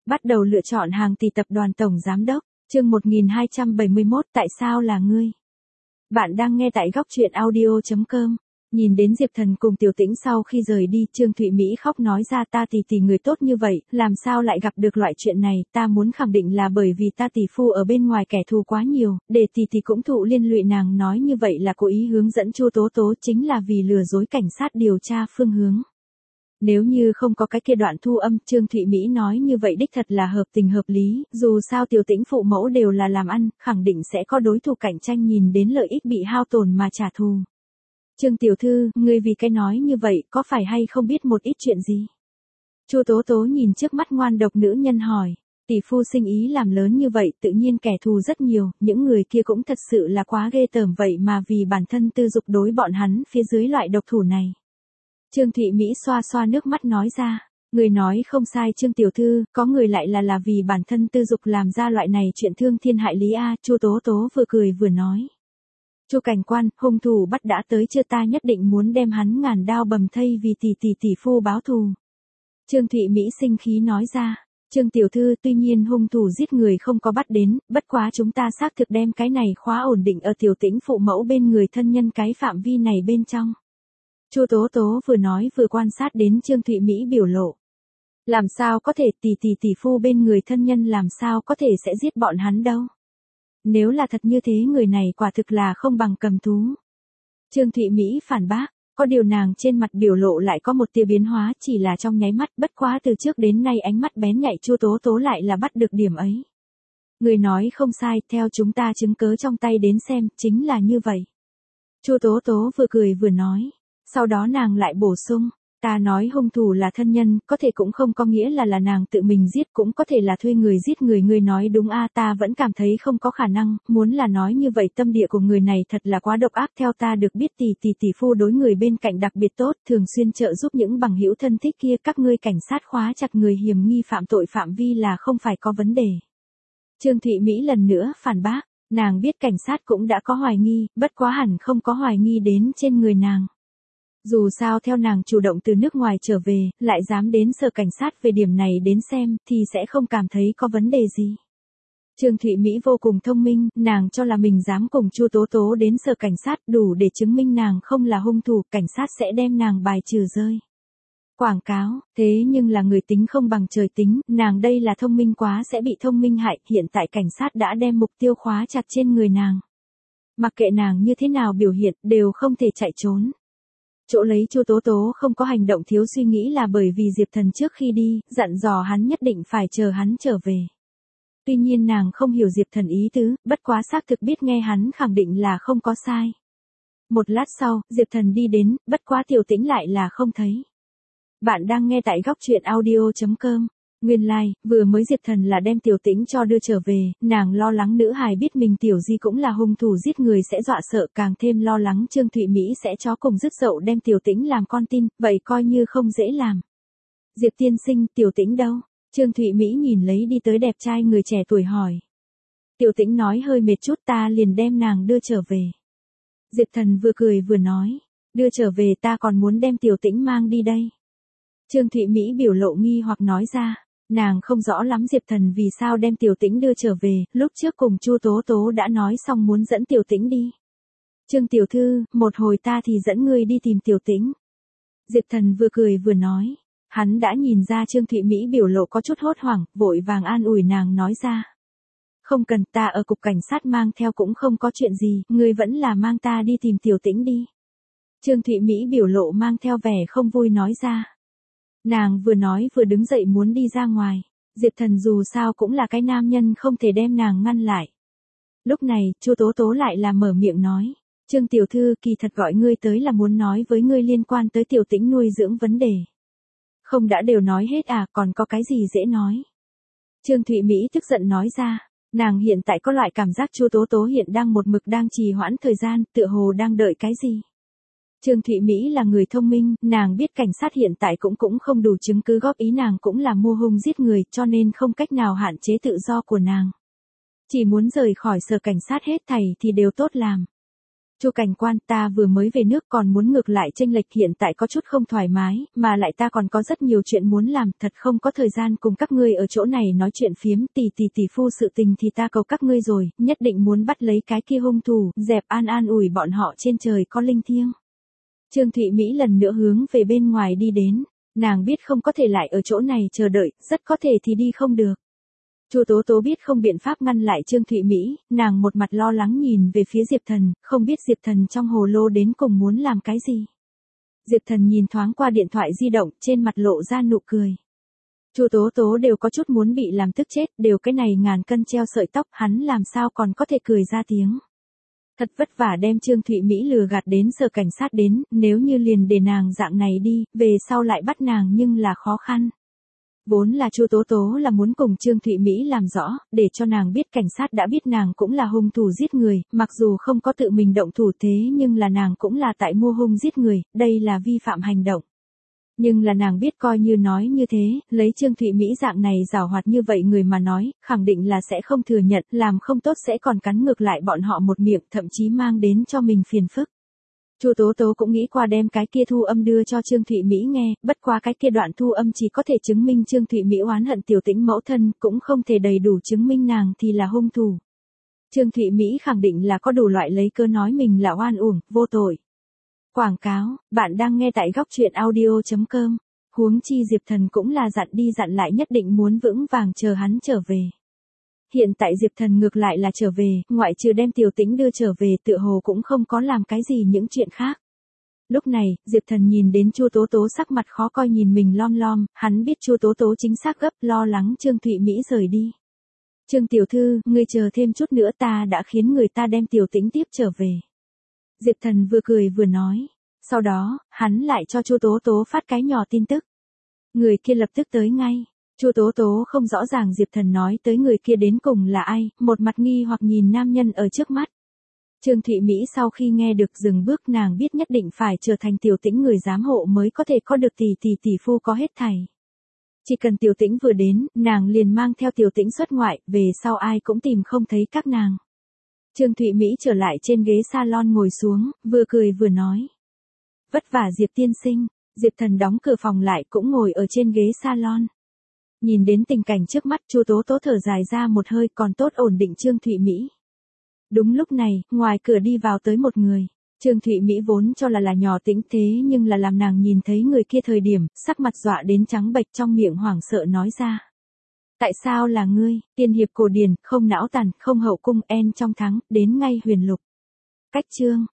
Bắt đầu lựa chọn hàng tỷ tập đoàn tổng giám đốc, chương 1271 tại sao là ngươi? Bạn đang nghe tại góc truyện audio.com. Nhìn đến Diệp Thần cùng Tiểu Tĩnh sau khi rời đi, Trương Thụy Mỹ khóc nói ra ta tỷ người tốt như vậy, làm sao lại gặp được loại chuyện này, ta muốn khẳng định là bởi vì ta tỷ phu ở bên ngoài kẻ thù quá nhiều, để tỷ cũng thụ liên lụy nàng nói như vậy là cố ý hướng dẫn Chu Tố Tố chính là vì lừa dối cảnh sát điều tra phương hướng. Nếu như không có cái kia đoạn thu âm, Trương Thụy Mỹ nói như vậy đích thật là hợp tình hợp lý, dù sao Tiểu Tĩnh phụ mẫu đều là làm ăn, khẳng định sẽ có đối thủ cạnh tranh nhìn đến lợi ích bị hao tổn mà trả thù. Trương tiểu thư, ngươi vì cái nói như vậy, có phải hay không biết một ít chuyện gì? Chu Tố Tố nhìn trước mắt ngoan độc nữ nhân hỏi, tỷ phu sinh ý làm lớn như vậy, tự nhiên kẻ thù rất nhiều, những người kia cũng thật sự là quá ghê tởm vậy mà vì bản thân tư dục đối bọn hắn phía dưới loại độc thủ này. Trương Thụy Mỹ xoa xoa nước mắt nói ra, người nói không sai Trương tiểu thư, có người lại là vì bản thân tư dục làm ra loại này chuyện thương thiên hại lý a. Chu Tố Tố vừa cười vừa nói. Chu cảnh quan, hung thủ bắt đã tới chưa, ta nhất định muốn đem hắn ngàn đao bầm thây vì tỷ phu báo thù. Trương Thụy Mỹ sinh khí nói ra, Trương tiểu thư, tuy nhiên hung thủ giết người không có bắt đến, bất quá chúng ta xác thực đem cái này khóa ổn định ở Tiểu Tĩnh phụ mẫu bên người thân nhân cái phạm vi này bên trong. Chu Tố Tố vừa nói vừa quan sát đến Trương Thụy Mỹ biểu lộ. Làm sao có thể tỷ phu bên người thân nhân làm sao có thể sẽ giết bọn hắn đâu. Nếu là thật như thế người này quả thực là không bằng cầm thú. Trương Thụy Mỹ phản bác, có điều nàng trên mặt biểu lộ lại có một tia biến hóa chỉ là trong nháy mắt, bất quá từ trước đến nay ánh mắt bén nhạy Chu Tố Tố lại là bắt được điểm ấy. Người nói không sai, theo chúng ta chứng cớ trong tay đến xem, chính là như vậy. Chu Tố Tố vừa cười vừa nói, sau đó nàng lại bổ sung. Ta nói hung thủ là thân nhân, có thể cũng không có nghĩa là nàng tự mình giết, cũng có thể là thuê người giết người. Ngươi nói đúng a, ta vẫn cảm thấy không có khả năng, muốn là nói như vậy tâm địa của người này thật là quá độc ác. Theo ta được biết tỷ phu đối người bên cạnh đặc biệt tốt, thường xuyên trợ giúp những bằng hữu thân thích kia. Các ngươi cảnh sát khóa chặt người hiểm nghi phạm tội phạm vi là không phải có vấn đề. Trương Thụy Mỹ lần nữa phản bác, nàng biết cảnh sát cũng đã có hoài nghi, bất quá hẳn không có hoài nghi đến trên người nàng. Dù sao theo nàng chủ động từ nước ngoài trở về, lại dám đến sở cảnh sát về điểm này đến xem, thì sẽ không cảm thấy có vấn đề gì. Trương Thụy Mỹ vô cùng thông minh, nàng cho là mình dám cùng Chu Tố Tố đến sở cảnh sát đủ để chứng minh nàng không là hung thủ, cảnh sát sẽ đem nàng bài trừ rơi. Quảng cáo, thế nhưng là người tính không bằng trời tính, nàng đây là thông minh quá sẽ bị thông minh hại, hiện tại cảnh sát đã đem mục tiêu khóa chặt trên người nàng. Mặc kệ nàng như thế nào biểu hiện, đều không thể chạy trốn. Chỗ lấy Chu Tố Tố không có hành động thiếu suy nghĩ là bởi vì Diệp Thần trước khi đi, dặn dò hắn nhất định phải chờ hắn trở về. Tuy nhiên nàng không hiểu Diệp Thần ý tứ, bất quá xác thực biết nghe hắn khẳng định là không có sai. Một lát sau, Diệp Thần đi đến, bất quá Tiểu Tĩnh lại là không thấy. Bạn đang nghe tại góc truyện audio.com. Nguyên lai, vừa mới Diệp Thần là đem Tiểu Tĩnh cho đưa trở về, nàng lo lắng nữ hài biết mình Tiểu Di cũng là hung thủ giết người sẽ dọa sợ, càng thêm lo lắng Trương Thụy Mỹ sẽ chó cùng dứt dậu đem Tiểu Tĩnh làm con tin, vậy coi như không dễ làm. Diệp tiên sinh, Tiểu Tĩnh đâu? Trương Thụy Mỹ nhìn lấy đi tới đẹp trai người trẻ tuổi hỏi. Tiểu Tĩnh nói hơi mệt chút, ta liền đem nàng đưa trở về. Diệp Thần vừa cười vừa nói, đưa trở về, ta còn muốn đem Tiểu Tĩnh mang đi đây. Trương Thụy Mỹ biểu lộ nghi hoặc nói ra. Nàng không rõ lắm Diệp Thần vì sao đem Tiểu Tĩnh đưa trở về, lúc trước cùng Chu Tố Tố đã nói xong muốn dẫn Tiểu Tĩnh đi. Trương tiểu thư, một hồi ta thì dẫn ngươi đi tìm Tiểu Tĩnh. Diệp Thần vừa cười vừa nói, hắn đã nhìn ra Trương Thụy Mỹ biểu lộ có chút hốt hoảng, vội vàng an ủi nàng nói ra. Không cần, ta ở cục cảnh sát mang theo cũng không có chuyện gì, ngươi vẫn là mang ta đi tìm Tiểu Tĩnh đi. Trương Thụy Mỹ biểu lộ mang theo vẻ không vui nói ra. Nàng vừa nói vừa đứng dậy muốn đi ra ngoài, Diệp Thần dù sao cũng là cái nam nhân không thể đem nàng ngăn lại. Lúc này, Chu Tố Tố lại là mở miệng nói, Trương tiểu thư, kỳ thật gọi ngươi tới là muốn nói với ngươi liên quan tới Tiểu Tĩnh nuôi dưỡng vấn đề. Không đã đều nói hết à, còn có cái gì dễ nói. Trương Thụy Mỹ tức giận nói ra, nàng hiện tại có loại cảm giác Chu Tố Tố hiện đang một mực đang trì hoãn thời gian, tựa hồ đang đợi cái gì. Trương Thụy Mỹ là người thông minh, nàng biết cảnh sát hiện tại cũng không đủ chứng cứ góp ý nàng cũng là mua hung giết người cho nên không cách nào hạn chế tự do của nàng. Chỉ muốn rời khỏi sở cảnh sát hết thảy thì đều tốt làm. Chu cảnh quan, ta vừa mới về nước còn muốn ngược lại chênh lệch, hiện tại có chút không thoải mái, mà lại ta còn có rất nhiều chuyện muốn làm, thật không có thời gian cùng các ngươi ở chỗ này nói chuyện phiếm, tỷ phu sự tình thì ta cầu các ngươi rồi, nhất định muốn bắt lấy cái kia hung thủ, dẹp an ủi bọn họ trên trời có linh thiêng. Trương Thụy Mỹ lần nữa hướng về bên ngoài đi đến, nàng biết không có thể lại ở chỗ này chờ đợi, rất có thể thì đi không được. Chu Tố Tố biết không biện pháp ngăn lại Trương Thụy Mỹ, nàng một mặt lo lắng nhìn về phía Diệp Thần, không biết Diệp Thần trong hồ lô đến cùng muốn làm cái gì. Diệp Thần nhìn thoáng qua điện thoại di động, trên mặt lộ ra nụ cười. Chu Tố Tố đều có chút muốn bị làm tức chết, đều cái này ngàn cân treo sợi tóc, hắn làm sao còn có thể cười ra tiếng. Thật vất vả đem Trương Thụy Mỹ lừa gạt đến sở cảnh sát đến, nếu như liền để nàng dạng này đi, về sau lại bắt nàng nhưng là khó khăn. Vốn là Chu Tố Tố là muốn cùng Trương Thụy Mỹ làm rõ, để cho nàng biết cảnh sát đã biết nàng cũng là hung thủ giết người, mặc dù không có tự mình động thủ thế nhưng là nàng cũng là tại mua hung giết người, đây là vi phạm hành động. Nhưng là nàng biết coi như nói như thế, lấy Trương Thụy Mỹ dạng này giàu hoạt như vậy người mà nói, khẳng định là sẽ không thừa nhận, làm không tốt sẽ còn cắn ngược lại bọn họ một miệng, thậm chí mang đến cho mình phiền phức. Chu Tố Tố cũng nghĩ qua đem cái kia thu âm đưa cho Trương Thụy Mỹ nghe, bất qua cái kia đoạn thu âm chỉ có thể chứng minh Trương Thụy Mỹ oán hận Tiểu Tĩnh mẫu thân, cũng không thể đầy đủ chứng minh nàng thì là hung thủ. Trương Thụy Mỹ khẳng định là có đủ loại lấy cơ nói mình là oan uổng, vô tội. Quảng cáo, bạn đang nghe tại góc truyện audio.com. Huống chi Diệp Thần cũng là dặn đi dặn lại nhất định muốn vững vàng chờ hắn trở về. Hiện tại Diệp Thần ngược lại là trở về, ngoại trừ đem Tiểu Tĩnh đưa trở về tựa hồ cũng không có làm cái gì những chuyện khác. Lúc này, Diệp Thần nhìn đến Chu Tố Tố sắc mặt khó coi nhìn mình lom lom, hắn biết Chu Tố Tố chính xác gấp, lo lắng Trương Thụy Mỹ rời đi. Trương tiểu thư, ngươi chờ thêm chút nữa, ta đã khiến người ta đem Tiểu Tĩnh tiếp trở về. Diệp Thần vừa cười vừa nói. Sau đó, hắn lại cho Chu Tố Tố phát cái nhỏ tin tức. Người kia lập tức tới ngay. Chu Tố Tố không rõ ràng Diệp Thần nói tới người kia đến cùng là ai, một mặt nghi hoặc nhìn nam nhân ở trước mắt. Trương Thụy Mỹ sau khi nghe được dừng bước, nàng biết nhất định phải trở thành Tiểu Tĩnh người giám hộ mới có thể có được tỷ phu có hết thảy. Chỉ cần Tiểu Tĩnh vừa đến, nàng liền mang theo Tiểu Tĩnh xuất ngoại, về sau ai cũng tìm không thấy các nàng. Trương Thụy Mỹ trở lại trên ghế salon ngồi xuống, vừa cười vừa nói. Vất vả Diệp tiên sinh. Diệp Thần đóng cửa phòng lại cũng ngồi ở trên ghế salon. Nhìn đến tình cảnh trước mắt, Chu Tố Tố thở dài ra một hơi, còn tốt ổn định Trương Thụy Mỹ. Đúng lúc này, ngoài cửa đi vào tới một người. Trương Thụy Mỹ vốn cho là nhỏ Tĩnh thế nhưng là làm nàng nhìn thấy người kia thời điểm, sắc mặt dọa đến trắng bệch, trong miệng hoảng sợ nói ra. Tại sao là ngươi, tiên hiệp cổ điển, không não tàn, không hậu cung, en trong thắng, đến ngay huyền lục. Cách chương.